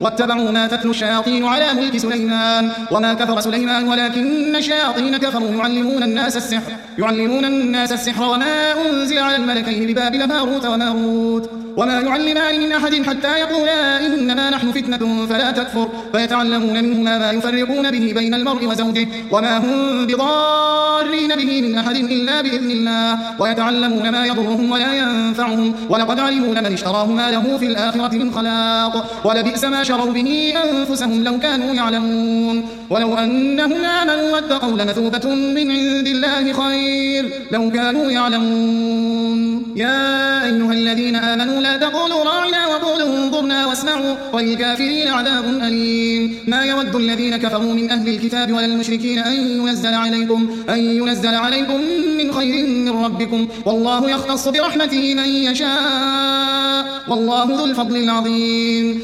واتبعوا ما تتلو الشياطين على ملك سليمان وما كفر سليمان ولكن الشياطين كفروا يعلمون الناس السحر وما أنزل على الملكين ببابل هاروت وماروت وما يعلمان من أحد حتى يقولا إنما نحن فتنة فلا تكفر فيتعلمون منهما ما يفرقون به بين المرء وزوجه وما هم بضارين به من أحد إلا بإذن الله ويتعلمون ما يضرهم ولا ينفعهم ولقد علموا لمن اشتراه ما له في الآخرة من خلاق ولبئس ما شروا به أنفسهم لو كانوا يعلمون ولو أنهم آمنوا واتقوا لمثوبة من عند الله خير لو كانوا يعلمون يا أيها الذين آمنوا لا تقولوا راعنا وقولوا انظرنا واسمعوا وللكافرين عذاب أليم ما يود الذين كفروا من أهل الكتاب ولا المشركين أن ينزل عليكم من خير من ربكم والله يختص برحمته من يشاء والله ذو الفضل العظيم